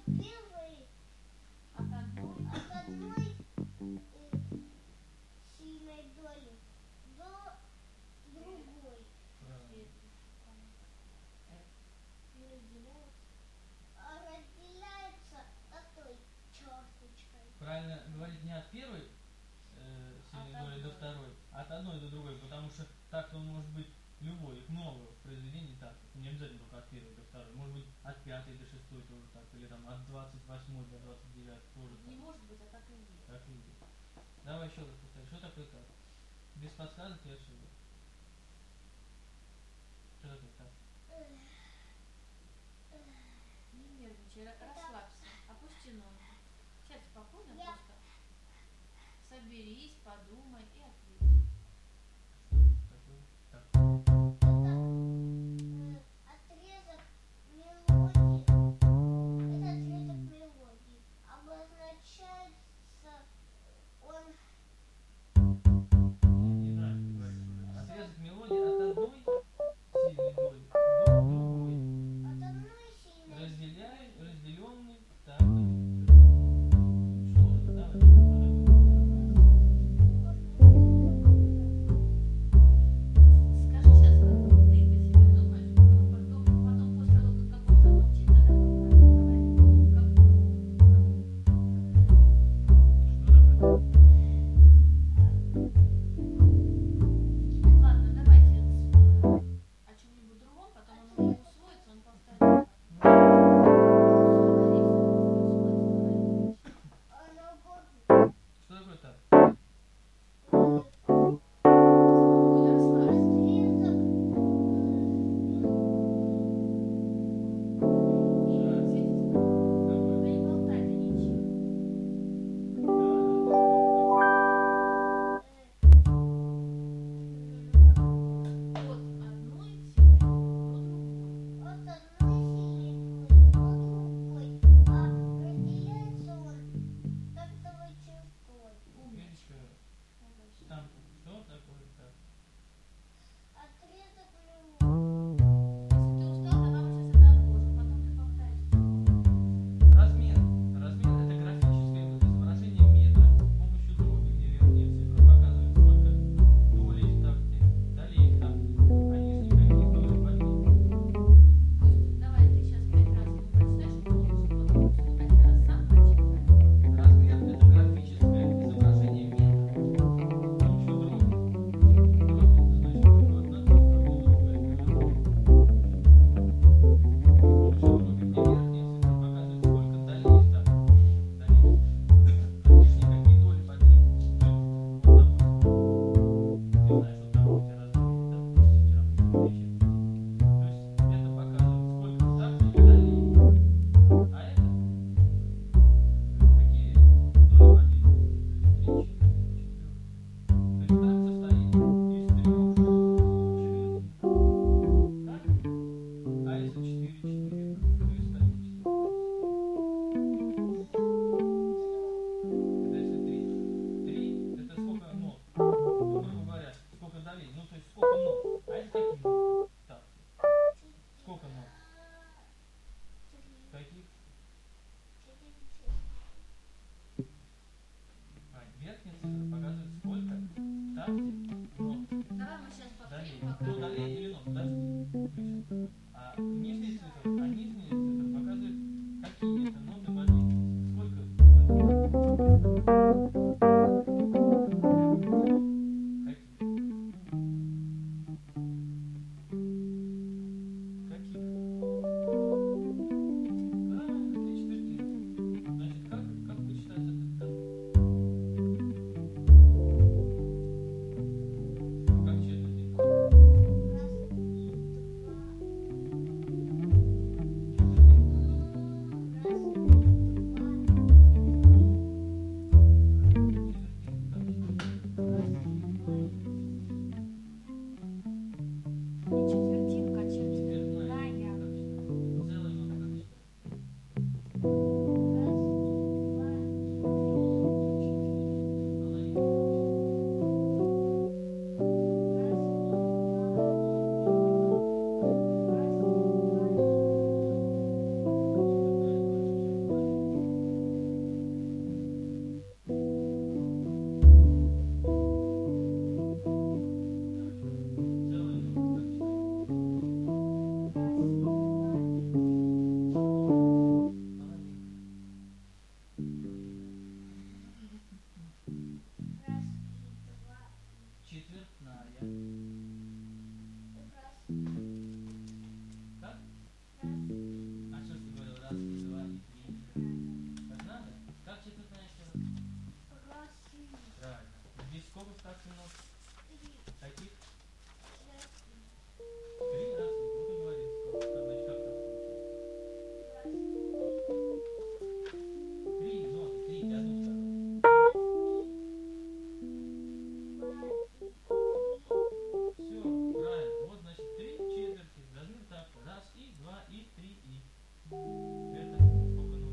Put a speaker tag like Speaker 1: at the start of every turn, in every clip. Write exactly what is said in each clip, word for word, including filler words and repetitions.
Speaker 1: Первый от одной, от одной сильной доли до другой. А разделяется такой черточкой.
Speaker 2: Правильно говорить не от первой э, сильной
Speaker 1: от
Speaker 2: доли до второй, а от одной до другой, потому что так он может быть любой, их много в произведении так. Не обязательно только от первой до второй. Может быть от пятой до шестой тоже так, или там от двадцать восьмой до двадцать девятой тоже так.
Speaker 3: Не может быть, а так и есть.
Speaker 2: Так и есть. Давай еще раз повтори. Что такое так? Без подсказок и ошибок. Что такое так?
Speaker 3: Не нервничай, расслабься, опусти ноги. Сядь спокойно,
Speaker 1: Я...
Speaker 3: просто соберись, подумай и ответь.
Speaker 2: Что такое так?
Speaker 1: Отрезок мелодии. Это отрезок мелодии. Обозначается он...
Speaker 2: Не нравится говорить уже. Отрезок мелодии от одной сильной доли до другой.
Speaker 1: От одной сильной...
Speaker 2: Разделяй, разделенный такой. Сложно, да? Что такое?
Speaker 3: Скажи сейчас, как ты по себе думаешь, потом, потом после того, как он замолчит, тогда поправим. Давай, как ты?
Speaker 2: Что такое так?
Speaker 3: Ладно, давайте э, о чем-нибудь другом, потом оно не усвоится, он повторит.
Speaker 2: Что такое так?
Speaker 3: Спокойно, расслабься.
Speaker 2: Шаг.
Speaker 3: Сиди спокойно.
Speaker 2: Давай.
Speaker 3: Да не болтай ты ничего. От одной сильной до другой.
Speaker 1: От одной сильной доли до другой. А разделяется он тактовой чертой.
Speaker 3: Умничка.
Speaker 2: Еще раз.
Speaker 3: Давай еще.
Speaker 2: Там что такое так?
Speaker 1: Отрезок мелодии.
Speaker 3: Если ты устал, тогда мы сейчас это отложим, потом ты повторишь.
Speaker 2: Размер. Размер это графическое изображение метра с помощью дроби, где верхняя цифра показывает, сколько долей в такте, долей в такте, а нижние какие доли в одни.
Speaker 3: Пусть, давай ты сейчас пять раз ему прочитаешь, он должен потом один раз сам прочитать.
Speaker 2: Размер это графическое изображение метра с помощью дроби. Дробь это значит, что одна цифра внизу, другая наверху. С помощью дроби, где верхняя цифра показывает, сколько долей в такте. Долей. А нижние какие доли в одни. То есть, вот, допустим, ты знаешь, вот там у тебя размер, да? Вчера мы с тобой лечили. То есть это показывает, сколько в такте долей. А это какие доли в один. То есть три, четыре, четыре. То есть такт состоит из трех член. Так? А если четыре, четыре, то есть один, четыре. Это если три. Три это сколько нот? Ну, грубо говоря, сколько долей. Ну, то есть сколько нот. А это какие ноты? Так. Сколько нот? Каких? А, верхняя цифра показывает, сколько в такте нот.
Speaker 3: Давай мы сейчас
Speaker 2: Долей.
Speaker 3: повторим, пока.
Speaker 2: Ну, долей или нот, подожди. Мы сейчас. А нижние цифры, а нижние цифры показывают, какие это ноты в один. Сколько в один? Каких? Каких? Правильно, три четвертинки. Значит, как, как вычитается этот так? Как четвертинки?
Speaker 1: Раз, два,
Speaker 2: Четвертная.
Speaker 1: Раз.
Speaker 2: Как?
Speaker 1: Раз.
Speaker 2: А что ж ты говорил? Раз, и два, и три. Так надо? Как четвертная еще раз?
Speaker 1: Раз.
Speaker 2: Правильно. Здесь сколько ставки ног?
Speaker 1: Три.
Speaker 2: Каких?
Speaker 1: Раз.
Speaker 2: Три раз. Вот и говорил. Сколько? Как, значит, как там получается?
Speaker 1: Раз.
Speaker 2: Три ноты. Три. Ты одну сказал. Все, правильно. Вот, значит, три четверти. Размер тапка. Раз, и, два, и, три, и. Это сколько нот?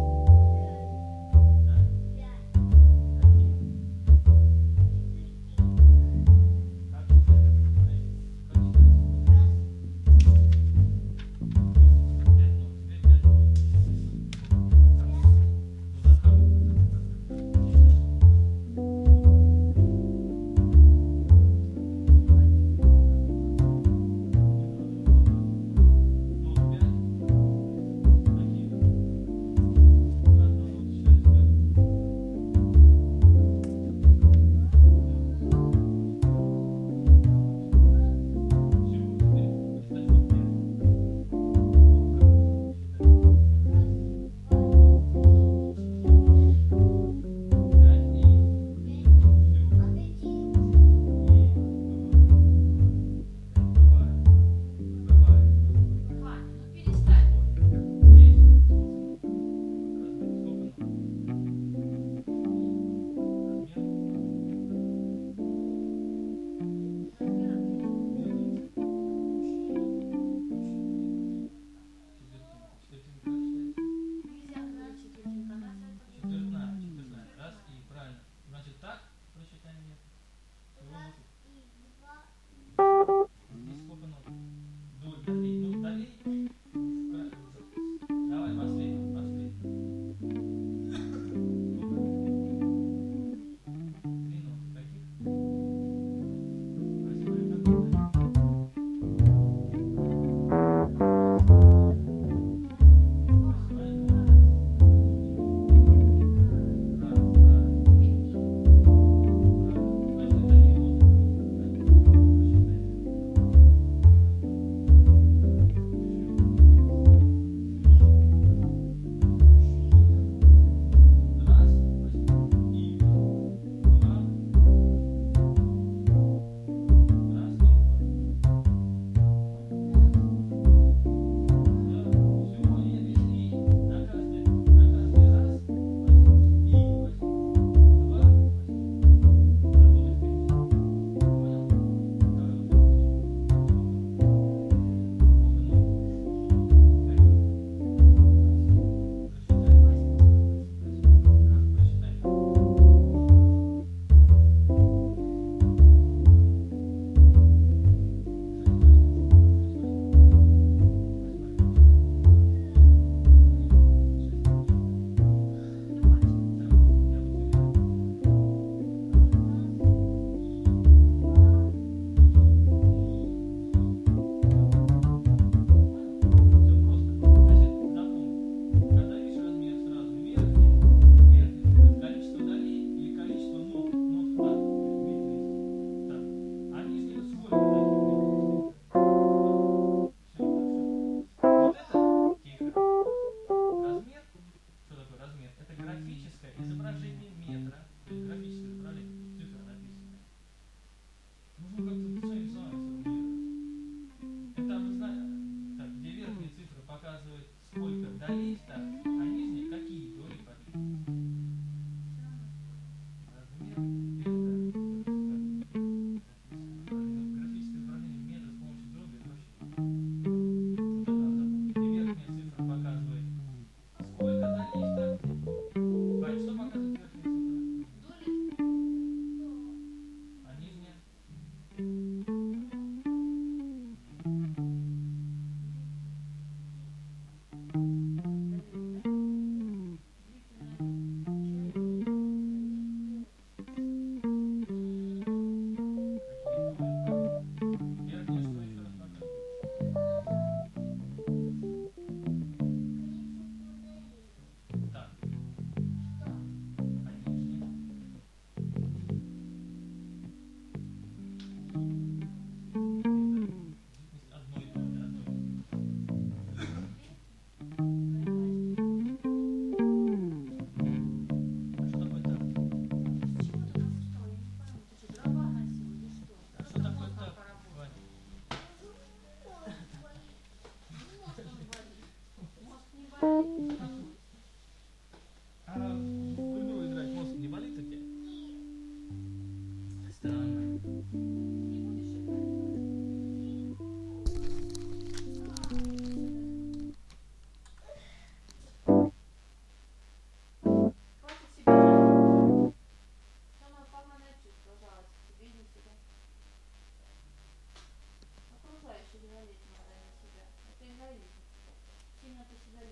Speaker 2: Да? Какие? Как читается? Как читается? Пять нот. Теперь пять нот. Как? Ну да, как? Читай. Нот пять. Какие? Одна нота читается как? Все, теперь читай нот пять. Пять и все. Бывает. Бывает.
Speaker 3: Ваня, ну перестань.
Speaker 2: Здесь сколько нот?
Speaker 3: Нельзя говорить четвертинка, надо это
Speaker 2: Четвертная, четвертная. Раз и правильно. Значит так прочитаем нет. Всего нот. Здесь сколько нот? Доль, долей. Ну, долей. вкра- Давай, последний, последний. Сколько? Три ноты. Каких? Восьмая. Как это? Восьмая нота. Раз, правильно. Значит, это не ноты. Раз, и два, раз и два. Да, все, нет, есть и. На каждый, на каждый раз возьми и возьми. Два возьми. Работать вместе. Понял? Давай вот это учим. Сколько нот? Каких? Прочитай. Как прочитай? Количество долей или количество нот, нот вклад в так. А нижнего сколько долей? Все, вот это тихо. Размер, что такое размер? Это графическое изображение метра, то есть графическое изображение, цифра написанная. Нужно как-то своими словами сформулировать. Это обозначение, так, где верхняя цифра показывает, сколько долей так, а нижняя какие доли пошли. Размер это графическое изображение метра с помощью дроби это вообще. Вот это надо запомнить. Где верхняя цифра показывает, сколько долей в такте. Вань, что показывает верхняя цифра?
Speaker 3: доли.
Speaker 2: А нижняя? Какие доли? Верхняя что еще раз показывает? Так. А нижняя?
Speaker 3: зависит. Сильно ты себя